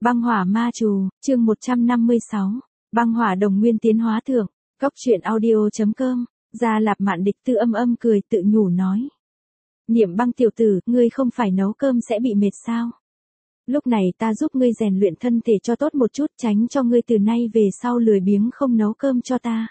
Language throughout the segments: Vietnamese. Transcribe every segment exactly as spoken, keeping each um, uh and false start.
Băng hỏa ma trù, chương một trăm năm mươi sáu. Băng hỏa đồng nguyên tiến hóa thượng. Cốc truyện audio chấm com. Gia Lạp Mạn Địch Tư âm âm cười tự nhủ nói. Niệm Băng tiểu tử, ngươi không phải nấu cơm sẽ bị mệt sao? Lúc này ta giúp ngươi rèn luyện thân thể cho tốt một chút, tránh cho ngươi từ nay về sau lười biếng không nấu cơm cho ta.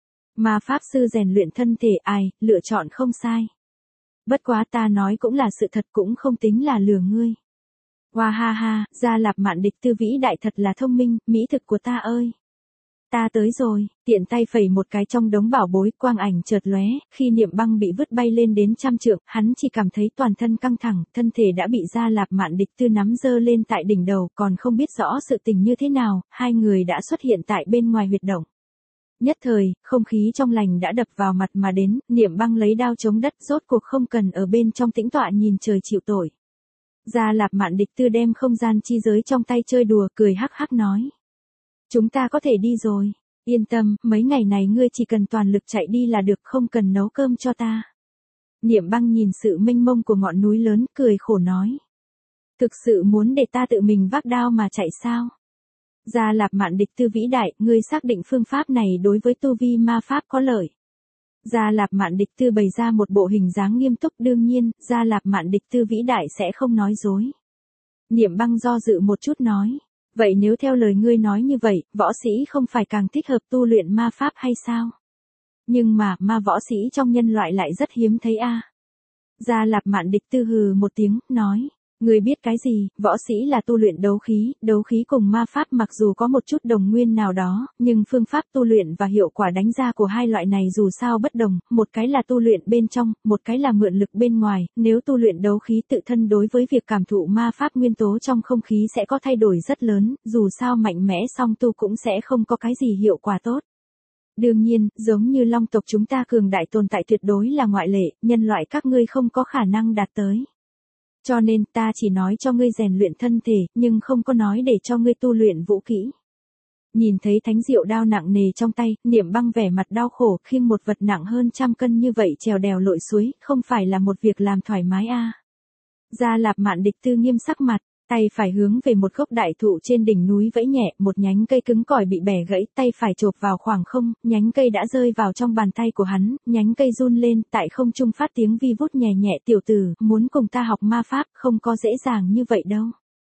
Mà pháp sư rèn luyện thân thể ai, lựa chọn không sai. Bất quá ta nói cũng là sự thật, cũng không tính là lừa ngươi. Hoa ha ha, Gia Lạp Mạn Địch Tư vĩ đại thật là thông minh, mỹ thực của ta ơi. Ta tới rồi, tiện tay phẩy một cái trong đống bảo bối, quang ảnh chợt lóe, khi Niệm Băng bị vứt bay lên đến trăm trượng, hắn chỉ cảm thấy toàn thân căng thẳng, thân thể đã bị Gia Lạp Mạn Địch Tư nắm giơ lên tại đỉnh đầu, còn không biết rõ sự tình như thế nào, hai người đã xuất hiện tại bên ngoài huyệt động. Nhất thời, không khí trong lành đã đập vào mặt mà đến, Niệm Băng lấy đao chống đất, rốt cuộc không cần ở bên trong tĩnh tọa nhìn trời chịu tội. Gia Lạp Mạn Địch Tư đem không gian chi giới trong tay chơi đùa, cười hắc hắc nói. Chúng ta có thể đi rồi. Yên tâm, mấy ngày này ngươi chỉ cần toàn lực chạy đi là được, không cần nấu cơm cho ta. Niệm Băng nhìn sự mênh mông của ngọn núi lớn, cười khổ nói. Thực sự muốn để ta tự mình vác đao mà chạy sao? Gia Lạp Mạn Địch Tư vĩ đại, ngươi xác định phương pháp này đối với tu vi ma pháp có lợi. Gia Lạp Mạn Địch Tư bày ra một bộ hình dáng nghiêm túc, đương nhiên, Gia Lạp Mạn Địch Tư vĩ đại sẽ không nói dối. Niệm Băng do dự một chút nói. Vậy nếu theo lời ngươi nói như vậy, võ sĩ không phải càng thích hợp tu luyện ma pháp hay sao? Nhưng mà, ma võ sĩ trong nhân loại lại rất hiếm thấy a. À. Gia Lạp Mạn Địch Tư hừ một tiếng, nói. Ngươi biết cái gì, võ sĩ là tu luyện đấu khí, đấu khí cùng ma pháp mặc dù có một chút đồng nguyên nào đó, nhưng phương pháp tu luyện và hiệu quả đánh ra của hai loại này dù sao bất đồng, một cái là tu luyện bên trong, một cái là mượn lực bên ngoài, nếu tu luyện đấu khí tự thân đối với việc cảm thụ ma pháp nguyên tố trong không khí sẽ có thay đổi rất lớn, dù sao mạnh mẽ song tu cũng sẽ không có cái gì hiệu quả tốt. Đương nhiên, giống như long tộc chúng ta cường đại tồn tại tuyệt đối là ngoại lệ, nhân loại các ngươi không có khả năng đạt tới. Cho nên ta chỉ nói cho ngươi rèn luyện thân thể, nhưng không có nói để cho ngươi tu luyện vũ kỹ. Nhìn thấy thánh diệu đao nặng nề trong tay, Niệm Băng vẻ mặt đau khổ, khiêng một vật nặng hơn trăm cân như vậy trèo đèo lội suối, không phải là một việc làm thoải mái a. À. Gia Lạp Mạn Địch Tư nghiêm sắc mặt, tay phải hướng về một gốc đại thụ trên đỉnh núi vẫy nhẹ, một nhánh cây cứng cỏi bị bẻ gãy, tay phải chộp vào khoảng không, nhánh cây đã rơi vào trong bàn tay của hắn, nhánh cây run lên, tại không trung phát tiếng vi vút nhẹ nhẹ, tiểu tử, muốn cùng ta học ma pháp, không có dễ dàng như vậy đâu.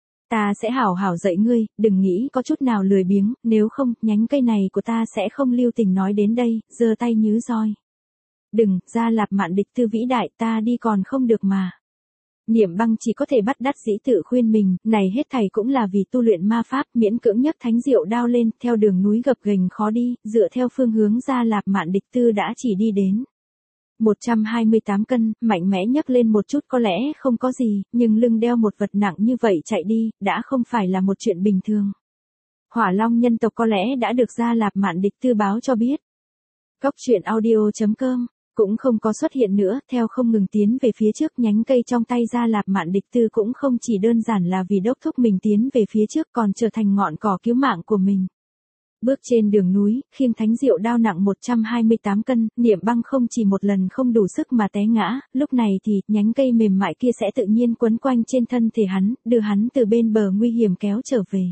Ta sẽ hảo hảo dạy ngươi, đừng nghĩ có chút nào lười biếng, nếu không, nhánh cây này của ta sẽ không lưu tình nói đến đây, giơ tay nhứ roi. Đừng, Gia Lạp Mạn Địch Tư vĩ đại, ta đi còn không được mà. Niệm Băng chỉ có thể bắt đắc dĩ tự khuyên mình, này hết thảy cũng là vì tu luyện ma pháp, miễn cưỡng nhấc thánh diệu đao lên, theo đường núi gập ghềnh khó đi, dựa theo phương hướng Gia Lạp Mạn Địch Tư đã chỉ đi đến. một trăm hai mươi tám cân, mạnh mẽ nhấc lên một chút có lẽ không có gì, nhưng lưng đeo một vật nặng như vậy chạy đi, đã không phải là một chuyện bình thường. Hỏa Long nhân tộc có lẽ đã được Gia Lạp Mạn Địch Tư báo cho biết. Cốc truyện audio chấm com cũng không có xuất hiện nữa, theo không ngừng tiến về phía trước, nhánh cây trong tay Gia Lạp Mạn Địch Tư cũng không chỉ đơn giản là vì đốc thúc mình tiến về phía trước, còn trở thành ngọn cỏ cứu mạng của mình. Bước trên đường núi, khiêng thánh diệu đao nặng một trăm hai mươi tám cân, Niệm Băng không chỉ một lần không đủ sức mà té ngã, lúc này thì, nhánh cây mềm mại kia sẽ tự nhiên quấn quanh trên thân thể hắn, đưa hắn từ bên bờ nguy hiểm kéo trở về.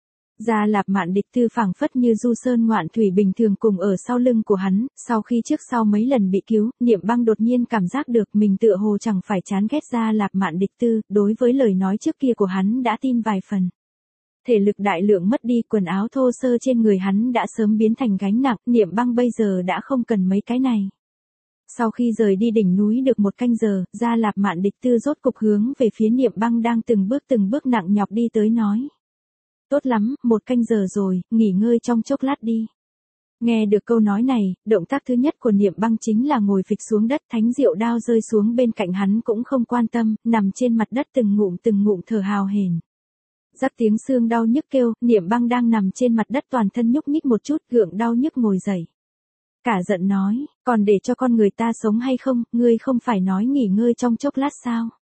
Gia Lạp Mạn Địch Tư phảng phất như du sơn ngoạn thủy bình thường cùng ở sau lưng của hắn, sau khi trước sau mấy lần bị cứu, Niệm Băng đột nhiên cảm giác được mình tựa hồ chẳng phải chán ghét Gia Lạp Mạn Địch Tư, đối với lời nói trước kia của hắn đã tin vài phần. Thể lực đại lượng mất đi, quần áo thô sơ trên người hắn đã sớm biến thành gánh nặng, Niệm Băng bây giờ đã không cần mấy cái này. Sau khi rời đi đỉnh núi được một canh giờ, Gia Lạp Mạn Địch Tư rốt cục hướng về phía Niệm Băng đang từng bước từng bước nặng nhọc đi tới nói. Tốt lắm, một canh giờ rồi, nghỉ ngơi trong chốc lát đi. Nghe được câu nói này, động tác thứ nhất của Niệm Băng chính là ngồi phịch xuống đất, thánh diệu đao rơi xuống bên cạnh hắn cũng không quan tâm, nằm trên mặt đất từng ngụm từng ngụm thở hào hển. Rắc tiếng xương đau nhức kêu, Niệm Băng đang nằm trên mặt đất toàn thân nhúc nhích một chút, gượng đau nhức ngồi dậy. Cả giận nói, còn để cho con người ta sống hay không, ngươi không phải nói nghỉ ngơi trong chốc lát sao?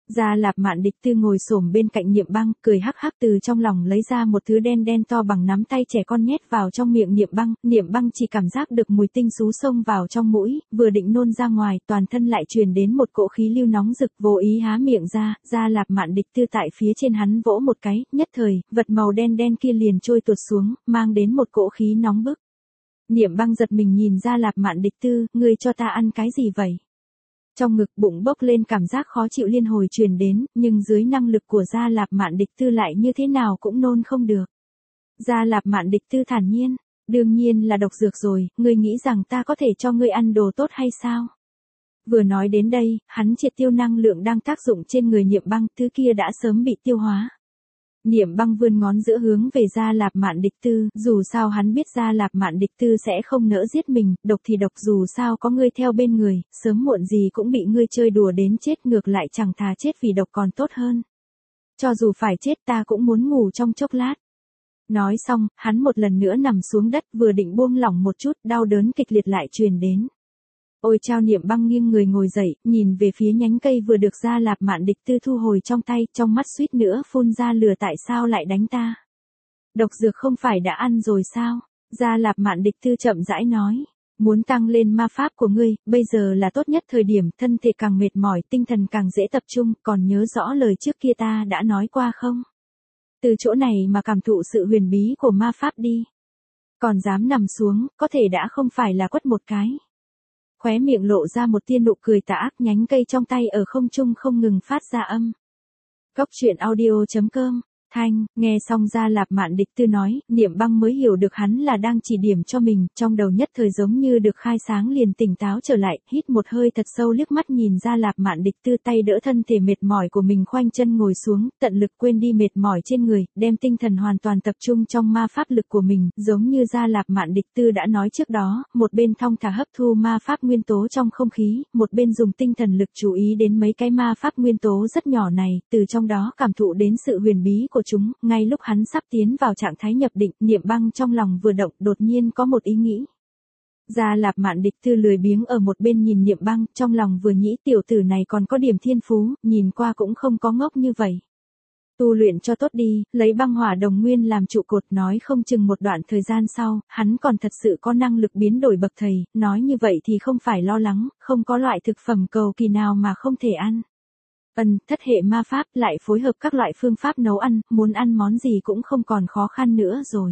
Gia Lạp Mạn Địch Tư ngồi xổm bên cạnh Niệm Băng, cười hắc hắc từ trong lòng lấy ra một thứ đen đen to bằng nắm tay trẻ con nhét vào trong miệng Niệm Băng, Niệm Băng chỉ cảm giác được mùi tinh sú xông vào trong mũi, vừa định nôn ra ngoài, toàn thân lại truyền đến một cỗ khí lưu nóng rực, vô ý há miệng ra, Gia Lạp Mạn Địch Tư tại phía trên hắn vỗ một cái, nhất thời, vật màu đen đen kia liền trôi tuột xuống, mang đến một cỗ khí nóng bức. Niệm Băng giật mình nhìn Gia Lạp Mạn Địch Tư, ngươi cho ta ăn cái gì vậy? Trong ngực bụng bốc lên cảm giác khó chịu liên hồi truyền đến, nhưng dưới năng lực của Gia Lạp Mạn Địch Tư lại như thế nào cũng nôn không được. Gia Lạp Mạn Địch Tư thản nhiên, đương nhiên là độc dược rồi, ngươi nghĩ rằng ta có thể cho ngươi ăn đồ tốt hay sao? Vừa nói đến đây, hắn triệt tiêu năng lượng đang tác dụng trên người Niệm Băng, thứ kia đã sớm bị tiêu hóa. Niệm Băng vươn ngón giữa hướng về Gia Lạp Mạn Địch Tư, dù sao hắn biết Gia Lạp Mạn Địch Tư sẽ không nỡ giết mình, độc thì độc dù sao có ngươi theo bên người, sớm muộn gì cũng bị ngươi chơi đùa đến chết, ngược lại chẳng thà chết vì độc còn tốt hơn. Cho dù phải chết ta cũng muốn ngủ trong chốc lát. Nói xong, hắn một lần nữa nằm xuống đất, vừa định buông lỏng một chút, đau đớn kịch liệt lại truyền đến. Ôi chao, Niệm Băng nghiêng người ngồi dậy, nhìn về phía nhánh cây vừa được Gia Lạp Mạn Địch Tư thu hồi trong tay, trong mắt suýt nữa phun ra lửa, tại sao lại đánh ta? Độc dược không phải đã ăn rồi sao? Gia Lạp Mạn Địch Tư chậm rãi nói, muốn tăng lên ma pháp của ngươi, bây giờ là tốt nhất thời điểm, thân thể càng mệt mỏi, tinh thần càng dễ tập trung, còn nhớ rõ lời trước kia ta đã nói qua không? Từ chỗ này mà cảm thụ sự huyền bí của ma pháp đi. Còn dám nằm xuống, có thể đã không phải là quất một cái. Khóe miệng lộ ra một tia nụ cười tà ác, nhánh cây trong tay ở không trung không ngừng phát ra âm. Cốc truyện audio chấm com. Thanh, nghe xong Gia Lạp Mạn Địch Tư nói, Niệm Băng mới hiểu được hắn là đang chỉ điểm cho mình, trong đầu nhất thời giống như được khai sáng liền tỉnh táo trở lại, hít một hơi thật sâu liếc mắt nhìn Gia Lạp Mạn Địch Tư, tay đỡ thân thể mệt mỏi của mình khoanh chân ngồi xuống, tận lực quên đi mệt mỏi trên người, đem tinh thần hoàn toàn tập trung trong ma pháp lực của mình, giống như Gia Lạp Mạn Địch Tư đã nói trước đó, một bên thong thả hấp thu ma pháp nguyên tố trong không khí, một bên dùng tinh thần lực chú ý đến mấy cái ma pháp nguyên tố rất nhỏ này, từ trong đó cảm thụ đến sự huyền bí của chúng. Ngay lúc hắn sắp tiến vào trạng thái nhập định, Niệm Băng trong lòng vừa động, đột nhiên có một ý nghĩ. Gia Lạp Mạn Địch Tư lười biếng ở một bên nhìn Niệm Băng, trong lòng vừa nghĩ tiểu tử này còn có điểm thiên phú, nhìn qua cũng không có ngốc như vậy. Tu luyện cho tốt đi, lấy băng hỏa đồng nguyên làm trụ cột, nói không chừng một đoạn thời gian sau, hắn còn thật sự có năng lực biến đổi bậc thầy, nói như vậy thì không phải lo lắng, không có loại thực phẩm cầu kỳ nào mà không thể ăn. Ân, thất hệ ma pháp lại phối hợp các loại phương pháp nấu ăn, muốn ăn món gì cũng không còn khó khăn nữa rồi.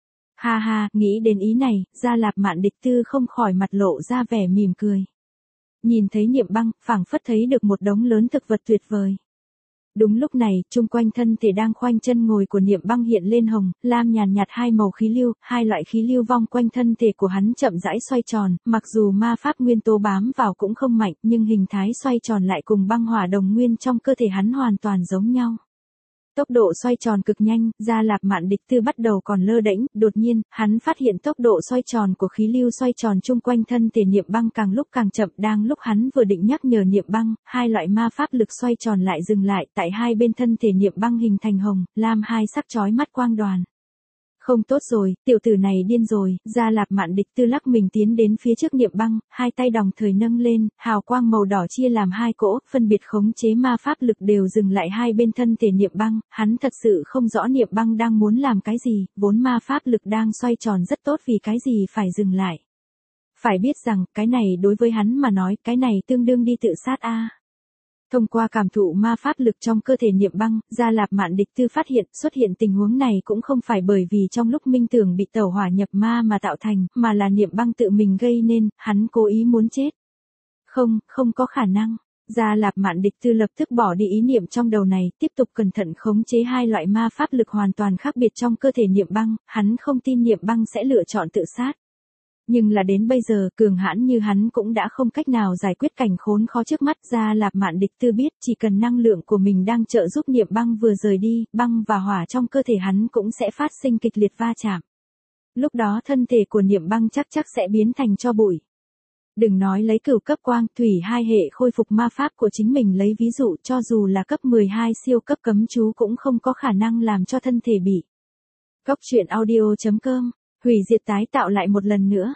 Ha ha, nghĩ đến ý này, Gia Lạp Mạn Địch Tư không khỏi mặt lộ ra vẻ mỉm cười. Nhìn thấy Niệm Băng, phảng phất thấy được một đống lớn thực vật tuyệt vời. Đúng lúc này, chung quanh thân thể đang khoanh chân ngồi của Niệm Băng hiện lên hồng, lam nhàn nhạt hai màu khí lưu, hai loại khí lưu vòng quanh thân thể của hắn chậm rãi xoay tròn, mặc dù ma pháp nguyên tố bám vào cũng không mạnh, nhưng hình thái xoay tròn lại cùng băng hỏa đồng nguyên trong cơ thể hắn hoàn toàn giống nhau. Tốc độ xoay tròn cực nhanh, Gia Lạp Mạn Địch Tư bắt đầu còn lơ đễnh, đột nhiên, hắn phát hiện tốc độ xoay tròn của khí lưu xoay tròn chung quanh thân thể Niệm Băng càng lúc càng chậm, đang lúc hắn vừa định nhắc nhở Niệm Băng, hai loại ma pháp lực xoay tròn lại dừng lại, tại hai bên thân thể Niệm Băng hình thành hồng, lam hai sắc chói mắt quang đoàn. Không tốt rồi, tiểu tử này điên rồi, Gia Lạp Mạn Địch Tư lắc mình tiến đến phía trước Niệm Băng, hai tay đồng thời nâng lên, hào quang màu đỏ chia làm hai cỗ, phân biệt khống chế ma pháp lực đều dừng lại hai bên thân thể Niệm Băng, hắn thật sự không rõ Niệm Băng đang muốn làm cái gì, vốn ma pháp lực đang xoay tròn rất tốt vì cái gì phải dừng lại. Phải biết rằng, cái này đối với hắn mà nói, cái này tương đương đi tự sát a. Thông qua cảm thụ ma pháp lực trong cơ thể Niệm Băng, Gia Lạp Mạn Địch Tư phát hiện, xuất hiện tình huống này cũng không phải bởi vì trong lúc minh tưởng bị tẩu hỏa nhập ma mà tạo thành, mà là Niệm Băng tự mình gây nên, hắn cố ý muốn chết. Không, không có khả năng. Gia Lạp Mạn Địch Tư lập tức bỏ đi ý niệm trong đầu này, tiếp tục cẩn thận khống chế hai loại ma pháp lực hoàn toàn khác biệt trong cơ thể Niệm Băng, hắn không tin Niệm Băng sẽ lựa chọn tự sát. Nhưng là đến bây giờ, cường hãn như hắn cũng đã không cách nào giải quyết cảnh khốn khó trước mắt. Gia Lạp Mạn Địch Tư biết, chỉ cần năng lượng của mình đang trợ giúp Niệm Băng vừa rời đi, băng và hỏa trong cơ thể hắn cũng sẽ phát sinh kịch liệt va chạm. Lúc đó thân thể của Niệm Băng chắc chắc sẽ biến thành tro bụi. Đừng nói lấy cửu cấp quang, thủy hai hệ khôi phục ma pháp của chính mình lấy ví dụ, cho dù là cấp mười hai siêu cấp cấm chú cũng không có khả năng làm cho thân thể bị. Cốc truyện audio chấm com, hủy diệt tái tạo lại một lần nữa.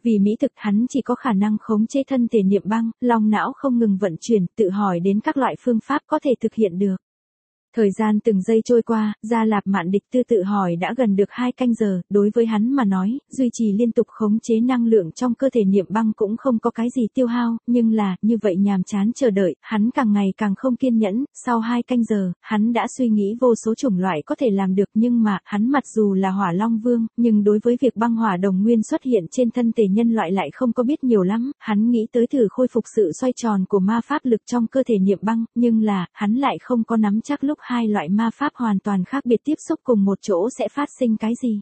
Vì mỹ thực hắn chỉ có khả năng khống chế thân thể niệm băng, long não không ngừng vận chuyển, tự hỏi đến các loại phương pháp có thể thực hiện được. Thời gian từng giây trôi qua, Gia Lạp Mạn Địch Tư tự hỏi đã gần được hai canh giờ, đối với hắn mà nói, duy trì liên tục khống chế năng lượng trong cơ thể niệm băng cũng không có cái gì tiêu hao, nhưng là, như vậy nhàm chán chờ đợi, hắn càng ngày càng không kiên nhẫn, sau hai canh giờ, hắn đã suy nghĩ vô số chủng loại có thể làm được nhưng mà, hắn mặc dù là Hỏa Long Vương, nhưng đối với việc băng hỏa đồng nguyên xuất hiện trên thân thể nhân loại lại không có biết nhiều lắm, hắn nghĩ tới thử khôi phục sự xoay tròn của ma pháp lực trong cơ thể niệm băng, nhưng là, hắn lại không có nắm chắc lúc hai loại ma pháp hoàn toàn khác biệt tiếp xúc cùng một chỗ sẽ phát sinh cái gì.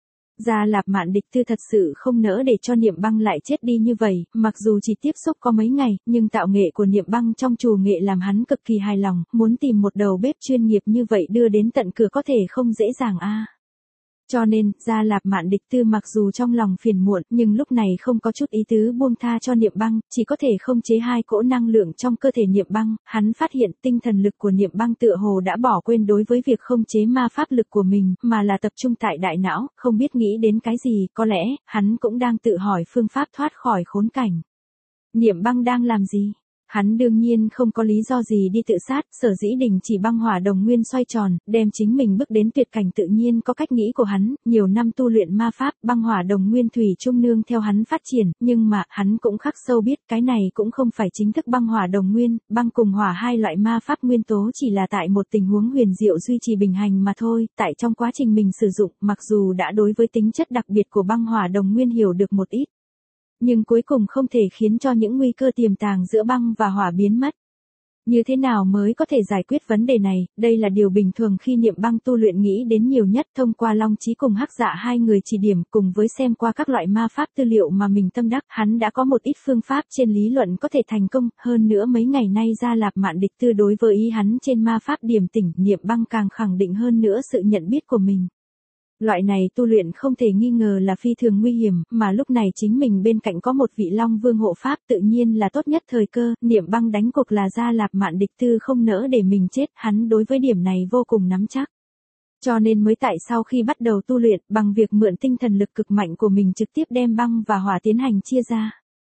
Gia Lạp Mạn Địch Tư thật sự không nỡ để cho niệm băng lại chết đi như vậy, mặc dù chỉ tiếp xúc có mấy ngày, nhưng tạo nghệ của niệm băng trong trù nghệ làm hắn cực kỳ hài lòng, muốn tìm một đầu bếp chuyên nghiệp như vậy đưa đến tận cửa có thể không dễ dàng a. À. Cho nên, Gia Lạp Mạn Địch Tư mặc dù trong lòng phiền muộn, nhưng lúc này không có chút ý tứ buông tha cho niệm băng, chỉ có thể không chế hai cỗ năng lượng trong cơ thể niệm băng, hắn phát hiện tinh thần lực của niệm băng tựa hồ đã bỏ quên đối với việc không chế ma pháp lực của mình, mà là tập trung tại đại não, không biết nghĩ đến cái gì, có lẽ, hắn cũng đang tự hỏi phương pháp thoát khỏi khốn cảnh. Niệm băng đang làm gì? Hắn đương nhiên không có lý do gì đi tự sát, sở dĩ đình chỉ băng hỏa đồng nguyên xoay tròn, đem chính mình bước đến tuyệt cảnh tự nhiên có cách nghĩ của hắn, nhiều năm tu luyện ma pháp, băng hỏa đồng nguyên thủy chung nương theo hắn phát triển, nhưng mà, hắn cũng khắc sâu biết cái này cũng không phải chính thức băng hỏa đồng nguyên, băng cùng hỏa hai loại ma pháp nguyên tố chỉ là tại một tình huống huyền diệu duy trì bình hành mà thôi, tại trong quá trình mình sử dụng, mặc dù đã đối với tính chất đặc biệt của băng hỏa đồng nguyên hiểu được một ít. Nhưng cuối cùng không thể khiến cho những nguy cơ tiềm tàng giữa băng và hỏa biến mất. Như thế nào mới có thể giải quyết vấn đề này, đây là điều bình thường khi niệm băng tu luyện nghĩ đến nhiều nhất thông qua Long Chí cùng Hắc Dạ hai người chỉ điểm cùng với xem qua các loại ma pháp tư liệu mà mình tâm đắc, hắn đã có một ít phương pháp trên lý luận có thể thành công, hơn nữa mấy ngày nay Gia Lạp Mạn Địch Tư đối với ý hắn trên ma pháp điểm tỉnh, niệm băng càng khẳng định hơn nữa sự nhận biết của mình. Loại này tu luyện không thể nghi ngờ là phi thường nguy hiểm, mà lúc này chính mình bên cạnh có một vị Long Vương hộ pháp tự nhiên là tốt nhất thời cơ, niệm băng đánh cuộc là Gia Lạp Mạn Địch Tư không nỡ để mình chết, hắn đối với điểm này vô cùng nắm chắc. Cho nên mới tại sau khi bắt đầu tu luyện, bằng việc mượn tinh thần lực cực mạnh của mình trực tiếp đem băng và hỏa tiến hành chia ra.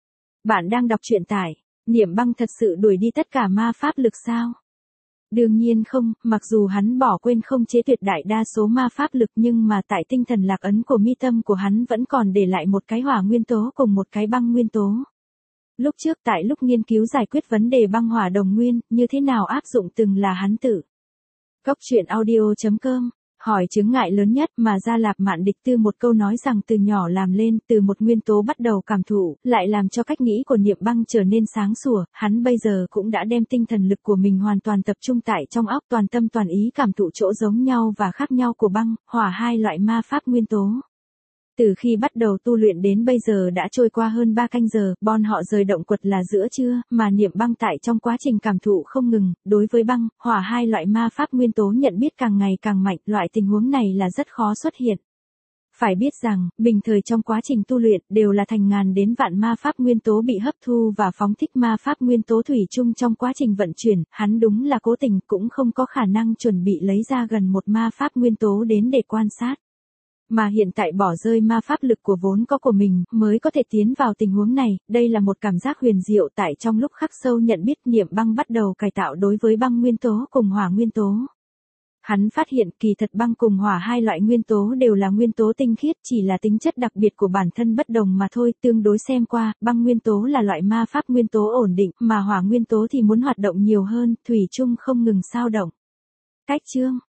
Bạn đang đọc truyện tải, niệm băng thật sự đuổi đi tất cả ma pháp lực sao? Đương nhiên không, mặc dù hắn bỏ quên không chế tuyệt đại đa số ma pháp lực nhưng mà tại tinh thần lạc ấn của mi tâm của hắn vẫn còn để lại một cái hỏa nguyên tố cùng một cái băng nguyên tố. Lúc trước tại lúc nghiên cứu giải quyết vấn đề băng hỏa đồng nguyên, như thế nào áp dụng từng là hắn tự. Góc truyện audio chấm com hỏi chướng ngại lớn nhất mà Gia Lạp Mạn Địch Tư một câu nói rằng từ nhỏ làm lên, từ một nguyên tố bắt đầu cảm thụ, lại làm cho cách nghĩ của niệm băng trở nên sáng sủa, hắn bây giờ cũng đã đem tinh thần lực của mình hoàn toàn tập trung tại trong óc, toàn tâm toàn ý cảm thụ chỗ giống nhau và khác nhau của băng, hỏa hai loại ma pháp nguyên tố. Từ khi bắt đầu tu luyện đến bây giờ đã trôi qua hơn ba canh giờ, bọn họ rời động quật là giữa trưa, mà niệm băng tại trong quá trình cảm thụ không ngừng, đối với băng, hỏa hai loại ma pháp nguyên tố nhận biết càng ngày càng mạnh, loại tình huống này là rất khó xuất hiện. Phải biết rằng, bình thời trong quá trình tu luyện đều là thành ngàn đến vạn ma pháp nguyên tố bị hấp thu và phóng thích ma pháp nguyên tố thủy chung trong quá trình vận chuyển, hắn đúng là cố tình cũng không có khả năng chuẩn bị lấy ra gần một ma pháp nguyên tố đến để quan sát. Mà hiện tại bỏ rơi ma pháp lực của vốn có của mình, mới có thể tiến vào tình huống này, đây là một cảm giác huyền diệu tại trong lúc khắc sâu nhận biết niệm băng bắt đầu cải tạo đối với băng nguyên tố cùng hỏa nguyên tố. Hắn phát hiện kỳ thật băng cùng hỏa hai loại nguyên tố đều là nguyên tố tinh khiết, chỉ là tính chất đặc biệt của bản thân bất đồng mà thôi, tương đối xem qua, băng nguyên tố là loại ma pháp nguyên tố ổn định, mà hỏa nguyên tố thì muốn hoạt động nhiều hơn, thủy chung không ngừng sao động. Cách chương